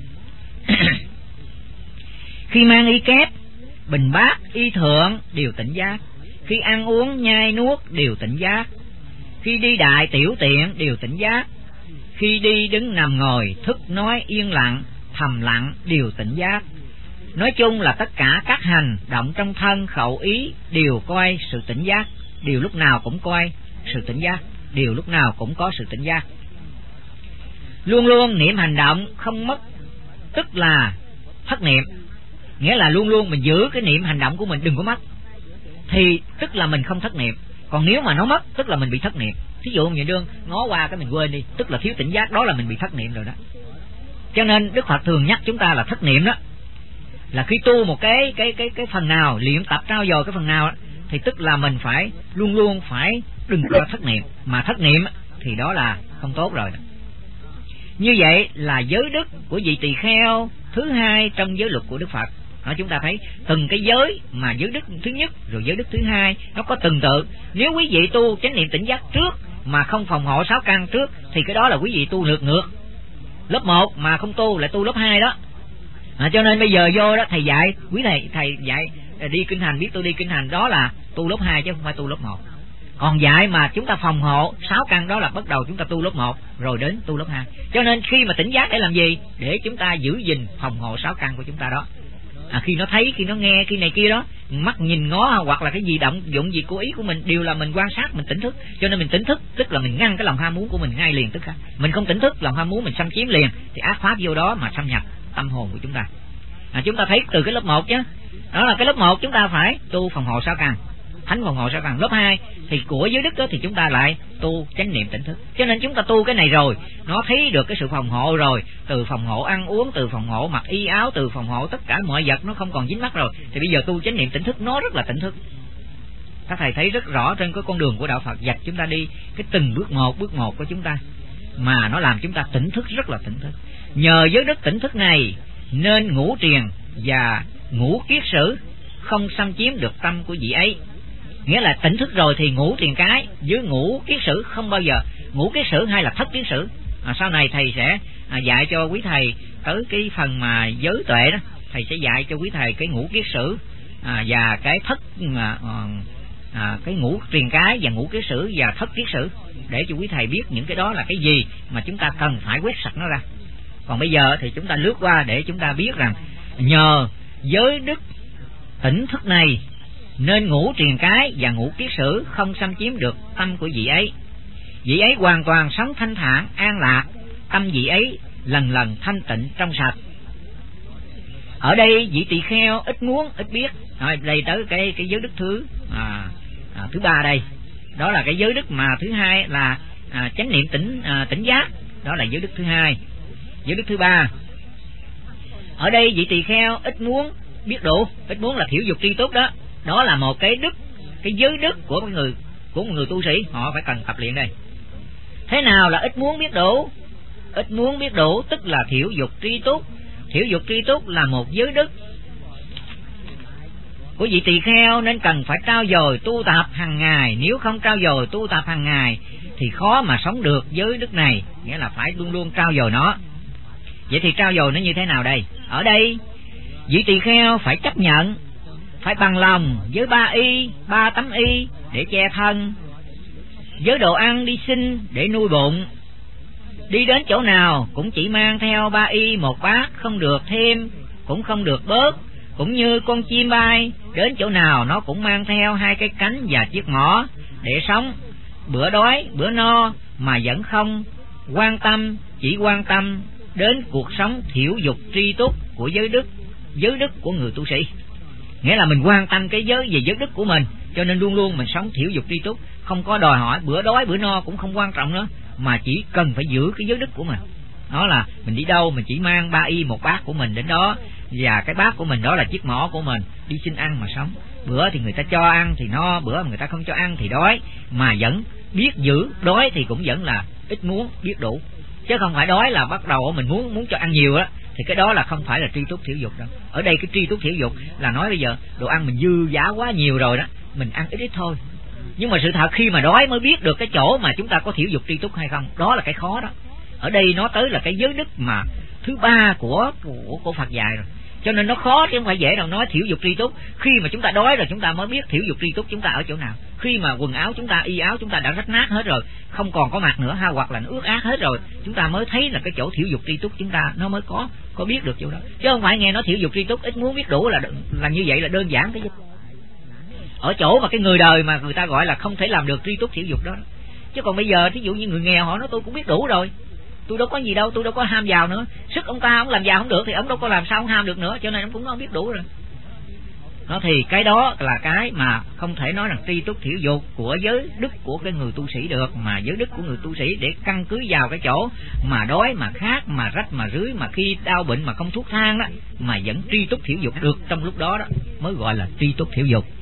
Khi mang y kép, bình bát, y thượng đều tỉnh giác. Khi ăn uống nhai nuốt đều tỉnh giác. Khi đi đại tiểu tiện đều tỉnh giác. Khi đi đứng nằm ngồi, thức nói yên lặng, thầm lặng đều tỉnh giác. Nói chung là tất cả các hành động trong thân khẩu ý đều coi sự tỉnh giác, đều lúc nào cũng coi sự tỉnh giác, đều lúc nào cũng có sự tỉnh giác. Luôn luôn niệm hành động không mất, tức là thất niệm. Nghĩa là luôn luôn mình giữ cái niệm hành động của mình đừng có mất, thì tức là mình không thất niệm. Còn nếu mà nó mất tức là mình bị thất niệm. Thí dụ như đương ngó qua cái mình quên đi, tức là thiếu tỉnh giác, đó là mình bị thất niệm rồi đó. Cho nên Đức Phật thường nhắc chúng ta là thất niệm đó, là khi tu một cái phần nào, luyện tập trau dồi cái phần nào đó, thì tức là mình phải luôn luôn phải đừng có thất niệm, mà thất niệm thì đó là không tốt rồi. Như vậy là giới đức của vị tỳ kheo thứ hai trong giới luật của Đức Phật. Đó, chúng ta thấy từng cái giới mà giới đức thứ nhất rồi giới đức thứ hai nó có từng tự. Nếu quý vị tu chánh niệm tỉnh giác trước mà không phòng hộ 6 căn trước thì cái đó là quý vị tu ngược. Lớp 1 mà không tu lại tu lớp 2 đó. Cho nên bây giờ vô đó thầy dạy, quý thầy dạy đi kinh hành, biết tôi đi kinh hành, đó là tu lớp 2 chứ không phải tu lớp 1. Còn dạy mà chúng ta phòng hộ 6 căn đó là bắt đầu chúng ta tu lớp 1 rồi đến tu lớp 2. Cho nên khi mà tỉnh giác để làm gì? Để chúng ta giữ gìn phòng hộ 6 căn của chúng ta đó. Khi nó thấy, khi nó nghe, khi này kia đó, mắt nhìn ngó hoặc là cái gì động dụng gì cố ý của mình đều là mình quan sát, mình tỉnh thức. Cho nên mình tỉnh thức tức là mình ngăn cái lòng ham muốn của mình ngay liền tức khắc. Mình không tỉnh thức, lòng ham muốn mình xâm chiếm liền thì ác pháp vô đó mà xâm nhập tâm hồn của chúng ta. Chúng ta thấy từ cái lớp 1 chứ. Đó là cái lớp 1 chúng ta phải tu phòng hộ 6 căn, thánh phòng hộ 6 căn. Lớp 2 thì của giới đức đó thì chúng ta lại tu chánh niệm tỉnh thức. Cho nên chúng ta tu cái này rồi, nó thấy được cái sự phòng hộ rồi, từ phòng hộ ăn uống, từ phòng hộ mặc y áo, từ phòng hộ tất cả mọi vật nó không còn dính mắc rồi, thì bây giờ tu chánh niệm tỉnh thức nó rất là tỉnh thức. Các thầy thấy rất rõ trên cái con đường của đạo Phật dạy chúng ta đi cái từng bước một của chúng ta, mà nó làm chúng ta tỉnh thức, rất là tỉnh thức. Nhờ giới đức tỉnh thức này nên ngũ triền và ngũ kiết sử không xâm chiếm được tâm của vị ấy. Nghĩa là tỉnh thức rồi thì ngũ triền cái với ngũ kiết sử không bao giờ. Ngũ kiết sử hay là thất kiết sử, sau này thầy sẽ dạy cho quý thầy tới cái phần mà giới tuệ đó, thầy sẽ dạy cho quý thầy cái ngũ kiết sử và cái thất cái ngũ triền cái và ngũ kiết sử và thất kiết sử, để cho quý thầy biết những cái đó là cái gì mà chúng ta cần phải quét sạch nó ra. Còn bây giờ thì chúng ta lướt qua để chúng ta biết rằng nhờ giới đức tỉnh thức này nên ngũ triền cái và ngũ kiết sử không xâm chiếm được tâm của vị ấy. Vị ấy hoàn toàn sống thanh thản an lạc, tâm vị ấy lần lần thanh tịnh trong sạch. Ở đây vị tỳ kheo ít muốn ít biết. Rồi đây tới cái giới đức thứ 3 đây. Đó là cái giới đức mà thứ hai là chánh niệm tỉnh giác, đó là giới đức thứ 2. Giới đức thứ 3. Ở đây vị tỳ kheo ít muốn biết đủ, ít muốn là thiểu dục tri túc đó. Đó là một cái đức, cái giới đức của một người tu sĩ, họ phải cần tập luyện đây. Thế nào là ít muốn biết đủ? Ít muốn biết đủ tức là thiểu dục tri túc. Thiểu dục tri túc là một giới đức của vị tỳ kheo nên cần phải trau dồi tu tập hàng ngày. Nếu không trau dồi tu tập hàng ngày thì khó mà sống được giới đức này, nghĩa là phải luôn luôn trau dồi nó. Vậy thì trau dồi nó như thế nào đây? Ở đây vị tỳ kheo phải chấp nhận, phải bằng lòng với 3 y, 3 tấm y để che thân, với đồ ăn đi xin để nuôi bụng. Đi đến chỗ nào cũng chỉ mang theo 3 y 1 bát, không được thêm cũng không được bớt. Cũng như con chim bay, đến chỗ nào nó cũng mang theo 2 cái cánh và chiếc mỏ để sống, bữa đói bữa no, mà vẫn không quan tâm, chỉ quan tâm đến cuộc sống thiểu dục tri túc của giới đức của người tu sĩ. Nghĩa là mình quan tâm cái giới về giới đức của mình, cho nên luôn luôn mình sống thiểu dục tri túc, không có đòi hỏi bữa đói bữa no cũng không quan trọng nữa, mà chỉ cần phải giữ cái giới đức của mình. Đó là mình đi đâu mình chỉ mang 3 y 1 bát của mình đến đó, và cái bát của mình đó là chiếc mỏ của mình, đi xin ăn mà sống. Bữa thì người ta cho ăn thì no, bữa người ta không cho ăn thì đói, mà vẫn biết giữ. Đói thì cũng vẫn là ít muốn biết đủ, chứ không phải đói là bắt đầu mình muốn cho ăn nhiều á, thì cái đó là không phải là tri túc thiểu dục đâu. Ở đây cái tri túc thiểu dục là nói bây giờ đồ ăn mình dư giá quá nhiều rồi đó, mình ăn ít thôi. Nhưng mà sự thật khi mà đói mới biết được cái chỗ mà chúng ta có thiểu dục tri túc hay không, đó là cái khó đó. Ở đây nó tới là cái giới đức mà thứ 3 của Phật dạy rồi, cho nên nó khó chứ không phải dễ đâu. Nói thiểu dục tri túc, khi mà chúng ta đói rồi chúng ta mới biết thiểu dục tri túc chúng ta ở chỗ nào. Khi mà quần áo chúng ta, y áo chúng ta đã rách nát hết rồi, không còn có mặt nữa ha, hoặc là nó ướt át hết rồi, chúng ta mới thấy là cái chỗ thiểu dục tri túc chúng ta nó mới có biết được chỗ đó. Chứ không phải nghe nói thiểu dục tri túc ít muốn biết đủ là như vậy là đơn giản cái ở chỗ mà cái người đời mà người ta gọi là không thể làm được tri túc thiểu dục đó. Chứ còn bây giờ thí dụ như người nghèo họ nói tôi cũng biết đủ rồi, tôi đâu có gì đâu, tôi đâu có ham giàu nữa. Sức ông ta ông làm giàu không được thì ông đâu có làm sao ông ham được nữa, cho nên ông cũng không biết đủ rồi. Nó thì cái đó là cái mà không thể nói rằng tri túc thiểu dục của giới đức của cái người tu sĩ được, mà giới đức của người tu sĩ để căn cứ vào cái chỗ mà đói, mà khát, mà rách, mà rưới, mà khi đau bệnh mà không thuốc thang đó, mà vẫn tri túc thiểu dục được trong lúc đó đó, mới gọi là tri túc thiểu dục.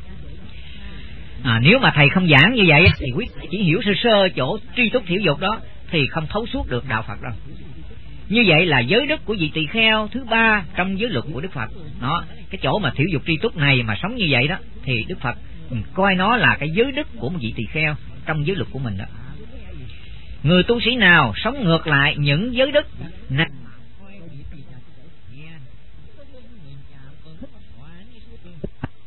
Nếu mà thầy không giảng như vậy thì quý chỉ hiểu sơ sơ chỗ tri túc thiểu dục đó thì không thấu suốt được đạo Phật đâu. Như vậy là giới đức của vị tỳ kheo thứ ba trong giới luật của Đức Phật. Nó cái chỗ mà thiểu dục tri túc này mà sống như vậy đó thì Đức Phật coi nó là cái giới đức của một vị tỳ kheo trong giới luật của mình đó. Người tu sĩ nào sống ngược lại những giới đức này